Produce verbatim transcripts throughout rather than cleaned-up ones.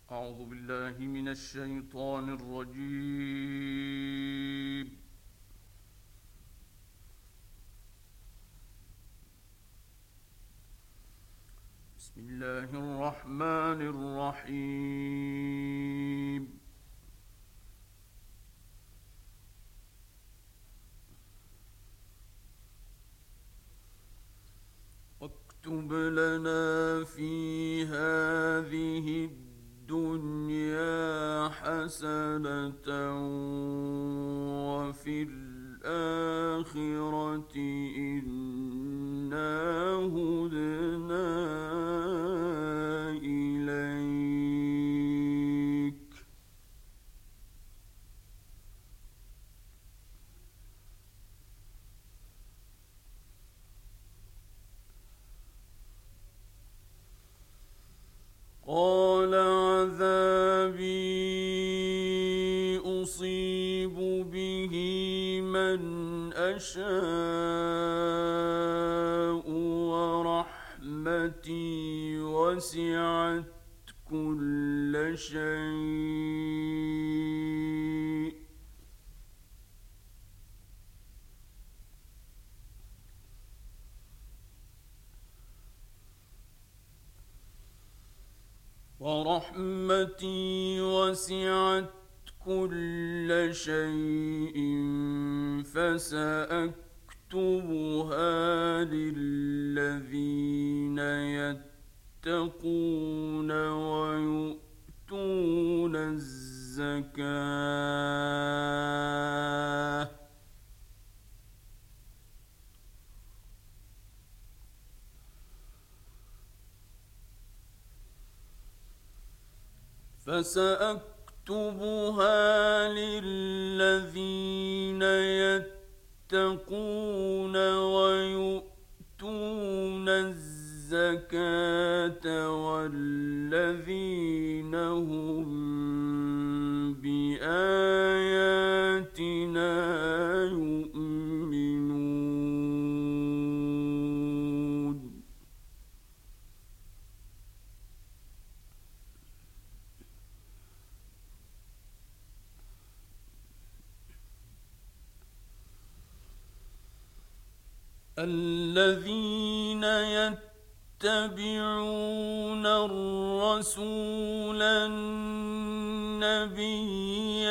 أعوذ بالله من الشيطان الرجيم. بسم الله الرحمن الرحيم. واكتب لنا في هذه الدنيا حسنة وفي الآخرة إنا هدنا إليك. قال عذابي أصيب به من أشاء ورحمتي وسعت كل شيء. ورحمتي وسعت كل شيء فسأكتبها للذين يتقون ويؤتون الزكاة فسأكتبها للذين يتقون ويؤتون الزكاة والذين هم بآياتنا يؤمنون. الذين يتبعون الرسول النبي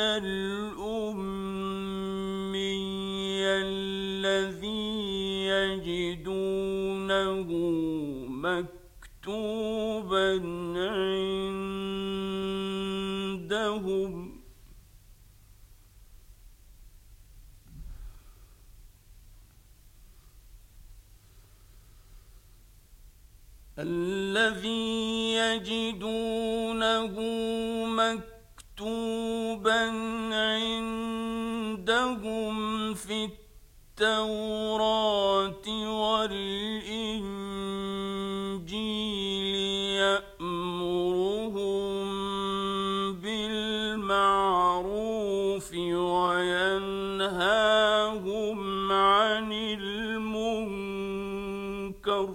الأمي الذي يجدونه مكتوبا عندهم الذي يجدونه مكتوبا عندهم في التوراة والإنجيل يأمرهم بالمعروف وينهاهم عن المنكر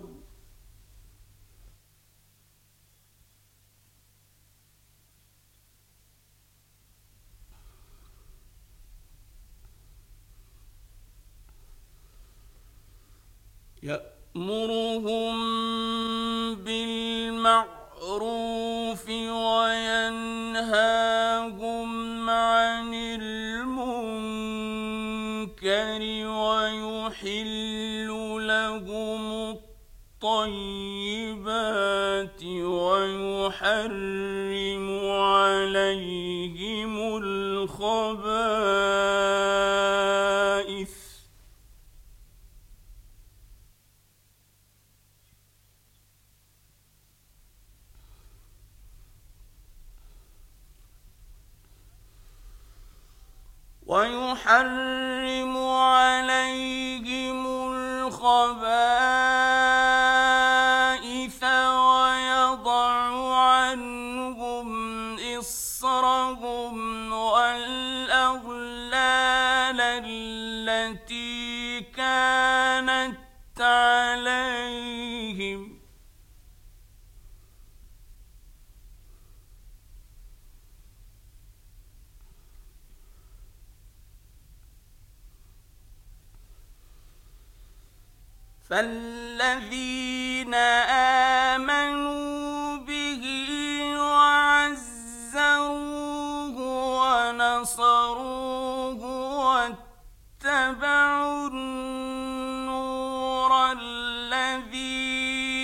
يأمرهم بالمعروف وينهاهم عن المنكر ويحل لهم الطيبات ويحرم عليهم الخبائث ويحرم عليهم الخبائث ويضع عنهم إصرهم والأغلال التي كانت عليهم فالذين آمنوا به وعزروه ونصروه واتبعوا النور الذي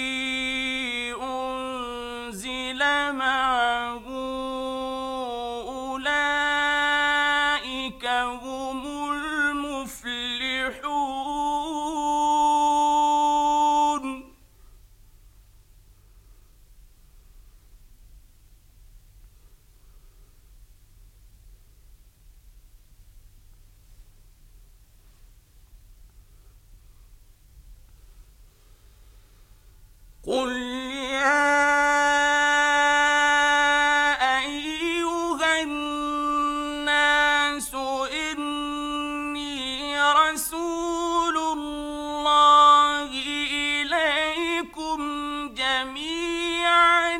أنزل معه أولئك هم المفلحون. قل يا أيها الناس إني رسول الله إليكم جميعا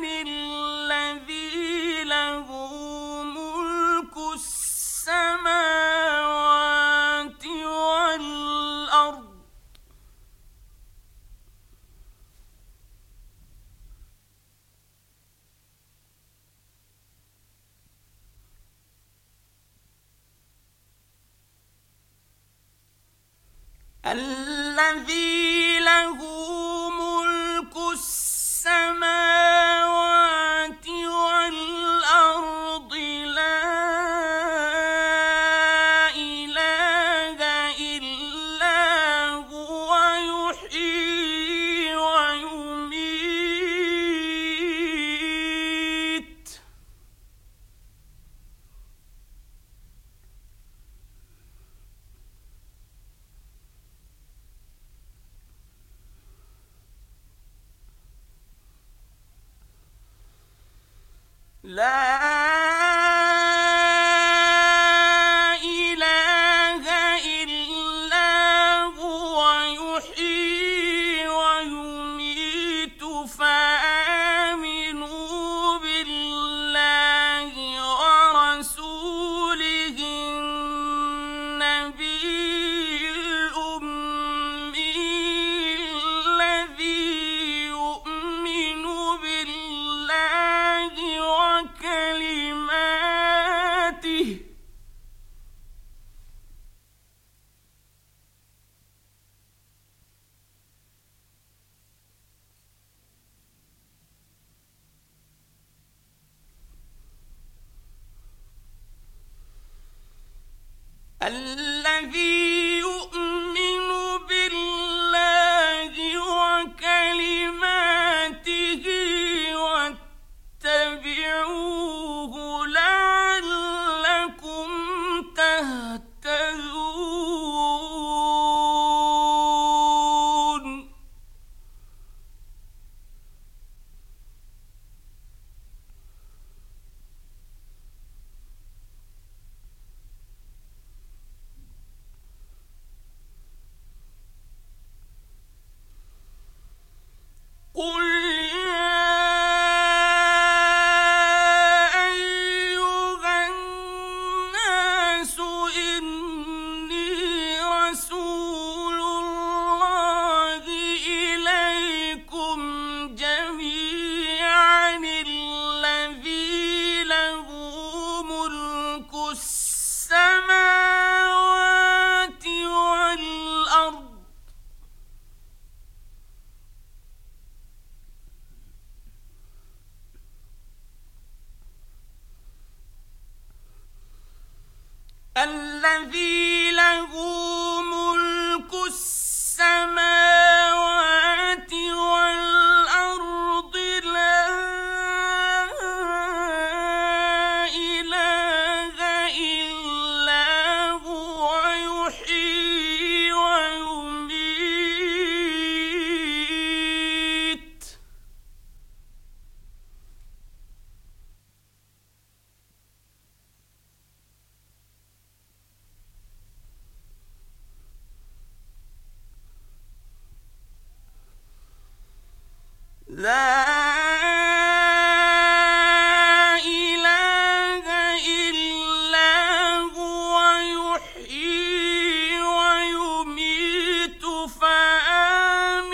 الذي له ملك السماوات والأرض الذي له ملك السماوات والأرض لا إله إلا هو يحيي ويميت لا إله إلا هو يحيي ويميت فآمنوا بالله ورسوله النبي الأمي الذي يؤمن بالله وكلماته الذي يؤمن بالله وكلماته واتبعوه لعلكم تهتدون. قل يا أيها الناس إني رسول الله إليكم جميعا الذي له ملك السماوات والأرض الذي له ملك السماوات والأرض لا إله إلا هو يحيي ويميت لا إله إلا هو يحيي ويميت فآمنوا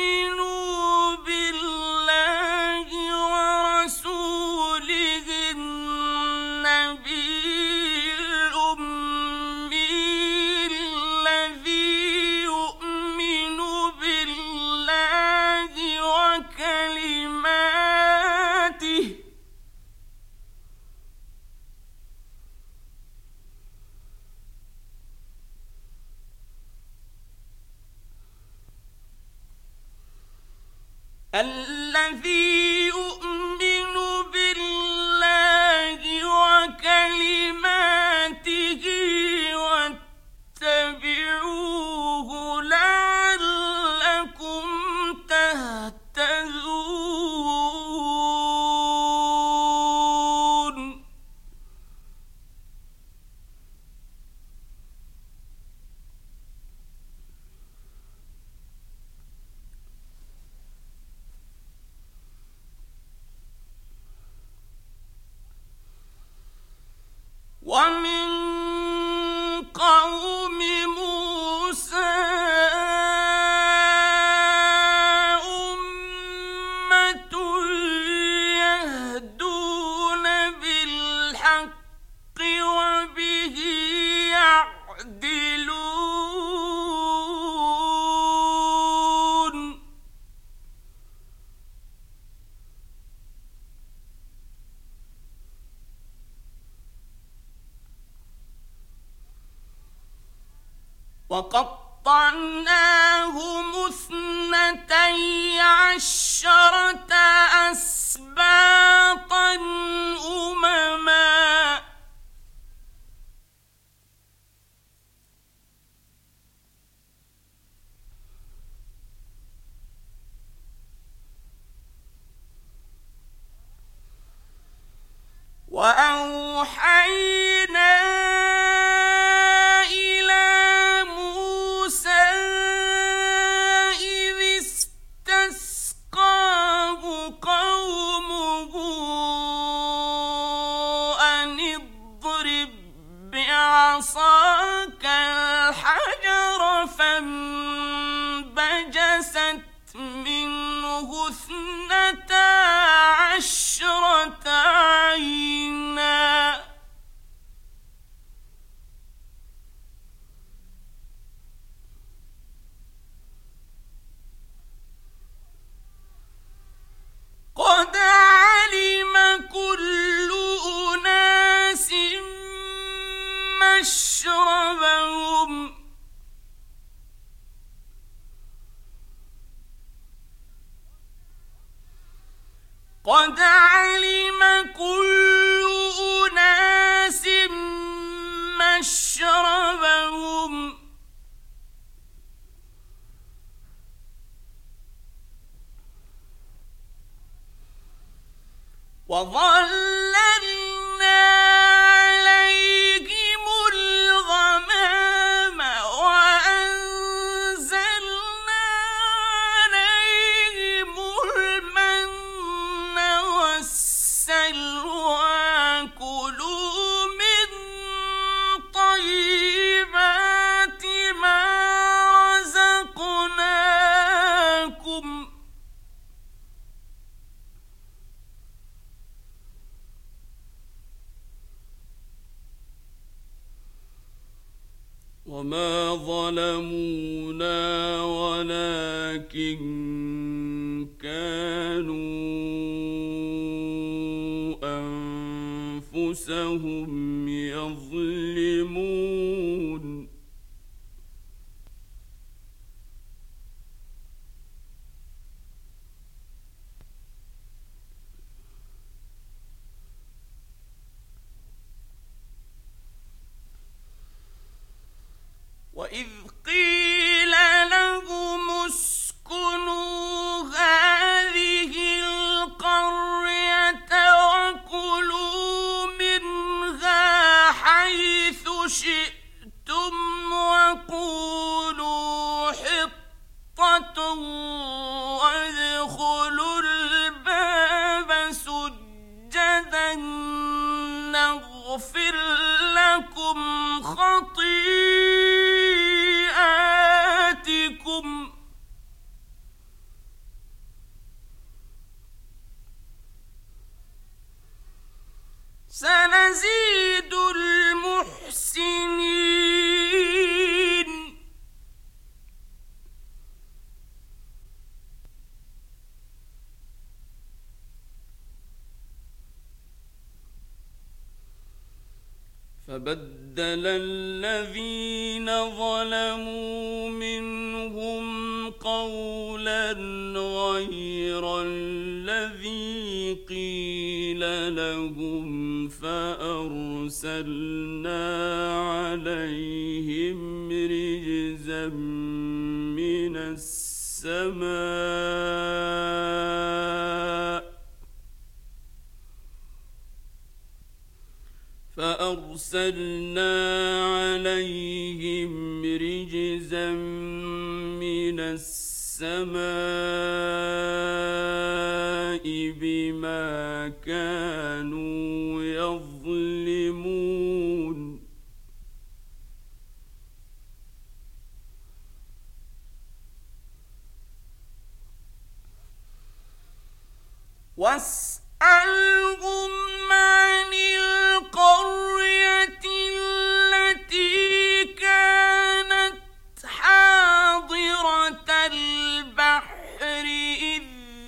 الذي يؤمن بالله وكلماته واتبعوه لعلكم تهتدون. ومن قوم موسى أمة يهدون بالحق وبه يعدلون. وقطعناهم اثنتي عشرة أسباطا أمما وأوحينا عصاك الحجر فانبجست منه اثنتا عشرة عينا قد علم كل أناس مشربهم قد علم كل أناس مشربهم وظللنا عليهم الغمام وأنزلنا عليهم المن والسلوى كلوا من طيبات ما رزقناكم وما ظلمونا ولكن كانوا أنفسهم يظلمون. وإذ قيل لهم اسكنوا هذه القرية وكلوا منها حيث شئتم وقولوا حطة وادخلوا الباب سجدا نغفر لكم خطيئاتكم سنزيد المحسنين. فبدل الذين ظلموا منهم قولا غير غير الذي قيل لهم فأرسلنا عليهم رجزا من السماء فأرسلنا عليهم رجزا من السماء بما كانوا يظلمون واسألهم عن القرية التي كانت حاضرة البحر إذ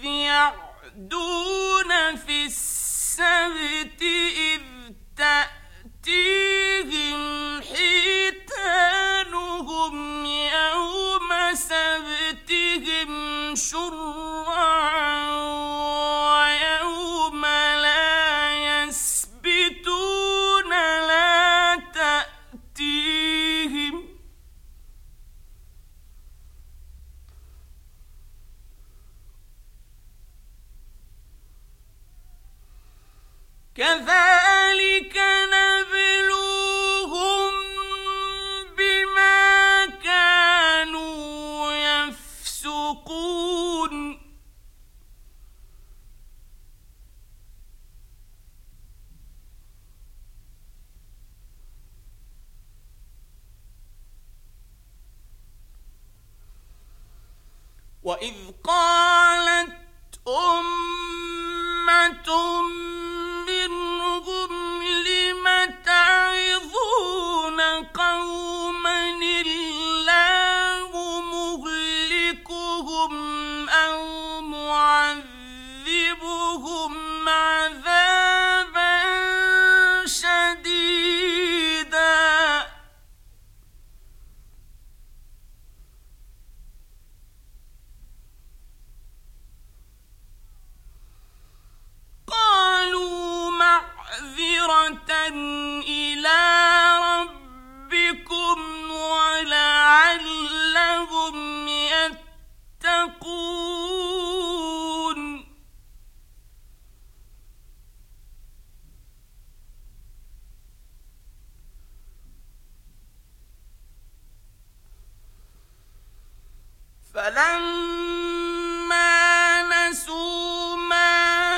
يعدون في السبت إذ تأتيهم حيتانهم يوم سبتهم شرعا ويوم لا يسبتون لا تأتيهم كذلك نبلوهم بما كانوا يفسقون وإذ قالت أمة منهم لم تعظون قوما الله مهلكهم أو معذبهم عذابا شديدا قالوا معذرة إلى ربكم ولعلهم يتقون فلما نسوا ما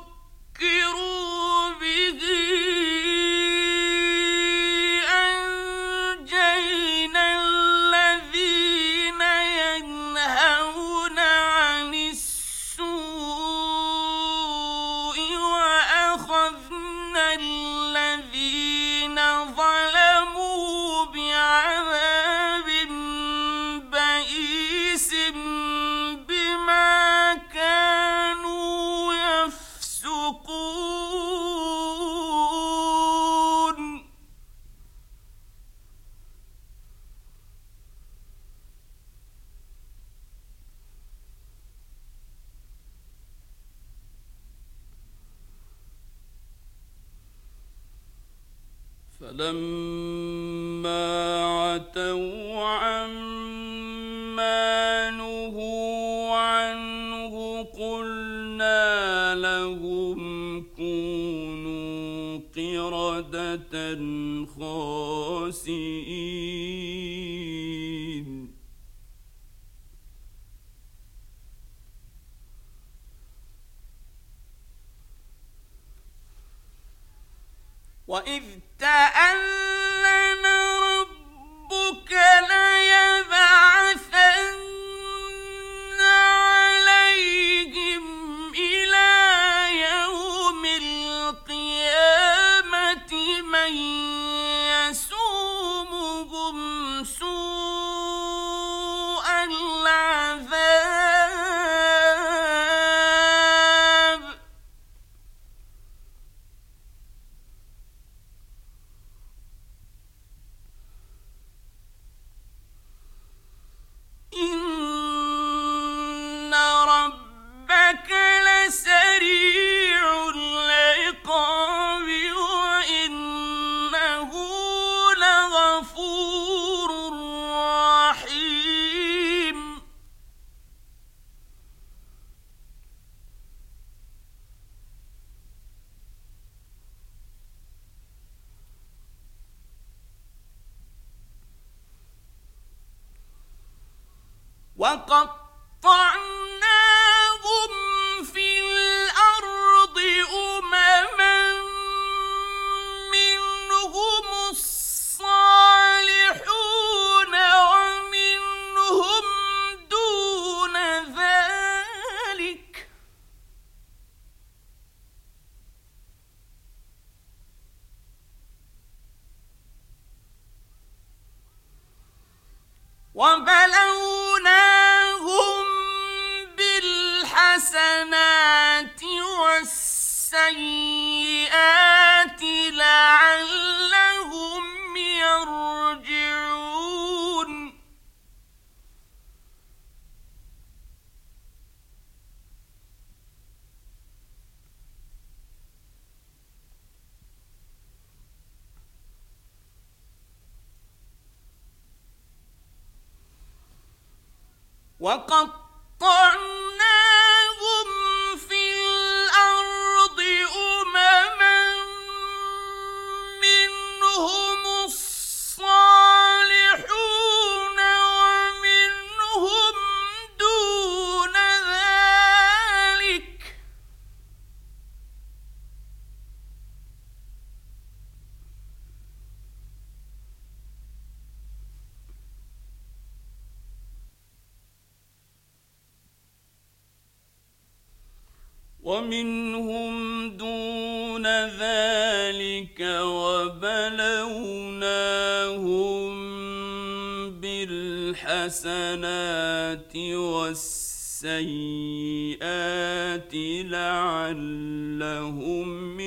ذكروا به أنجينا الذين ينهون عن السوء وأخذنا الذين ظلموا بعذاب بئيس بما كانوا يفسقون فلما عتوا عما نهوا عنه قلنا لهم كونوا قردة خاسئين وإذ تأذن ربك ليبعثن عليهم إلى يوم القيامة من يسومهم سوء العذاب وقطعناهم في الأرض أمما منهم الصالحون ومنهم دون ذلك وبلوناهم بالحسنات والسيئات لعلهم يرجعون وقطعناهم في الأرض أمما منهم الصالحون ومنهم دون ذلك ومنهم دون ذلك وبلوناهم بالحسنات والسيئات لعلهم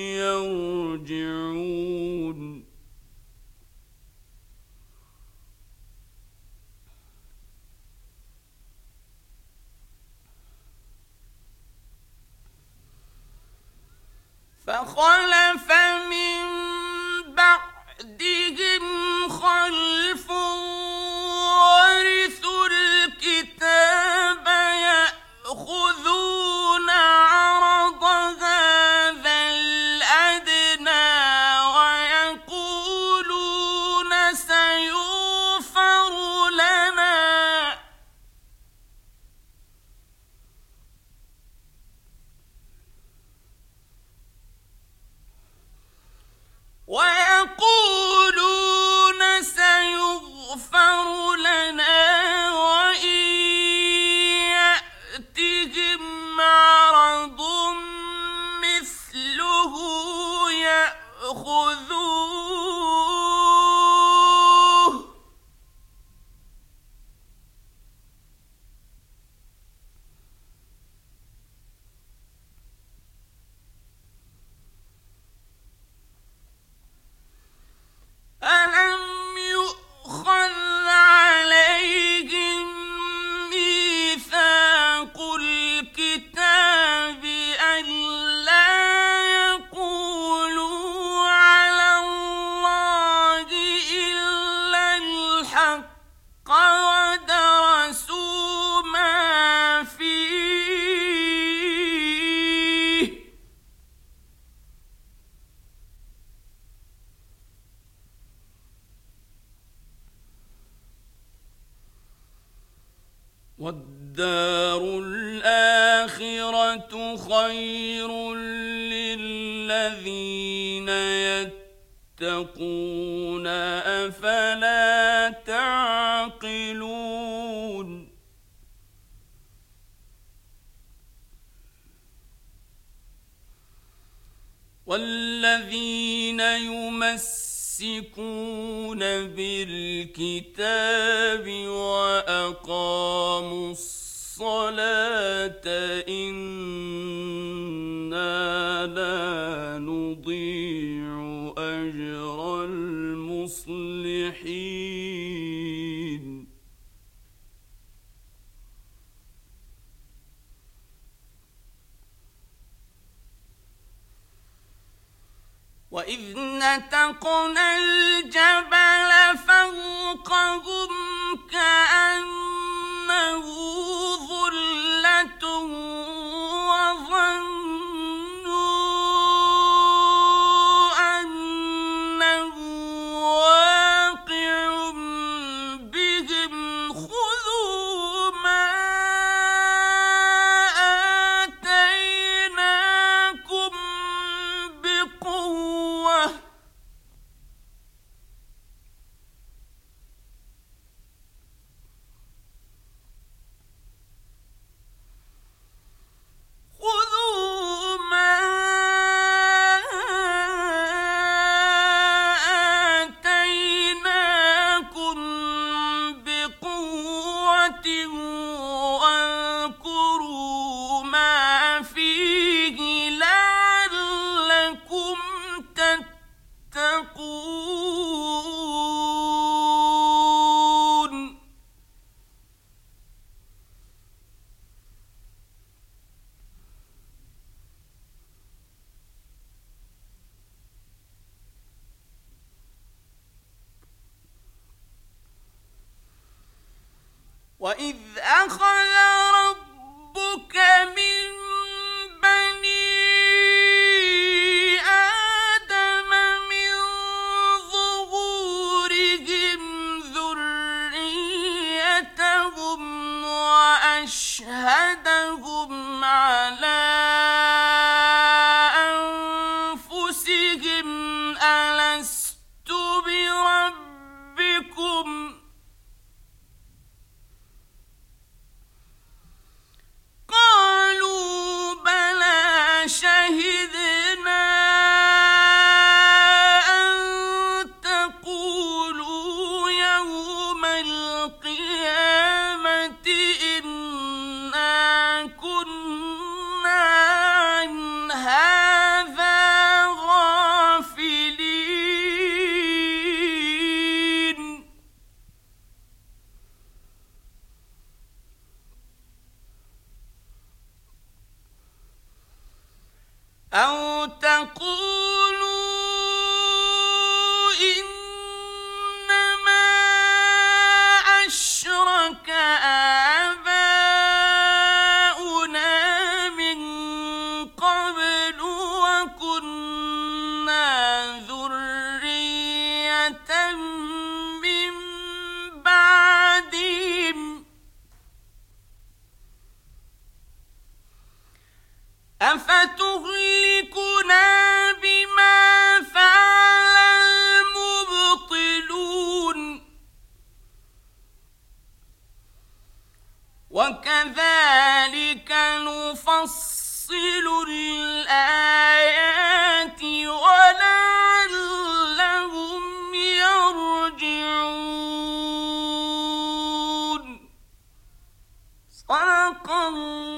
يرجعون فخلف من بعدهم خلف ورثوا الكتاب يأخذون عرض هذا الأدنى ويقولون سيغفر لنا ويقولون سيغفر لنا وإن يأتهم عرض مثله يأخذوه ألم يؤخذ عليهم ميثاق الكتاب ألا يقولوا على الله إلا الحق ودرسوا ما فيه والدار الآخرة خير للذين يتقون أفلا تعقلون والذين يمسكون بالكتاب وأقاموا الصلاة إنا لا نضيع أجر المصلحين وإذ نتقنا الجبل فوقهم كأنه ظلة وظنوا أنه واقع بهم خذوا ما وإذ أخذ ربك من بني آدم من ظهورهم ذريتهم وأشهدهم على أنفسهم ألست بربكم قالوا بلى شهدنا أن تقولوا يوم القيامة إنا كنا عن هذا غافلين أو تقولوا إنما أشرك آباؤنا من قبل وكنا ذرية من بعدهم أفتهلكنا بما فعل المبطلون وكذلك نفصل الآيات ولعلهم يرجعون صدق الله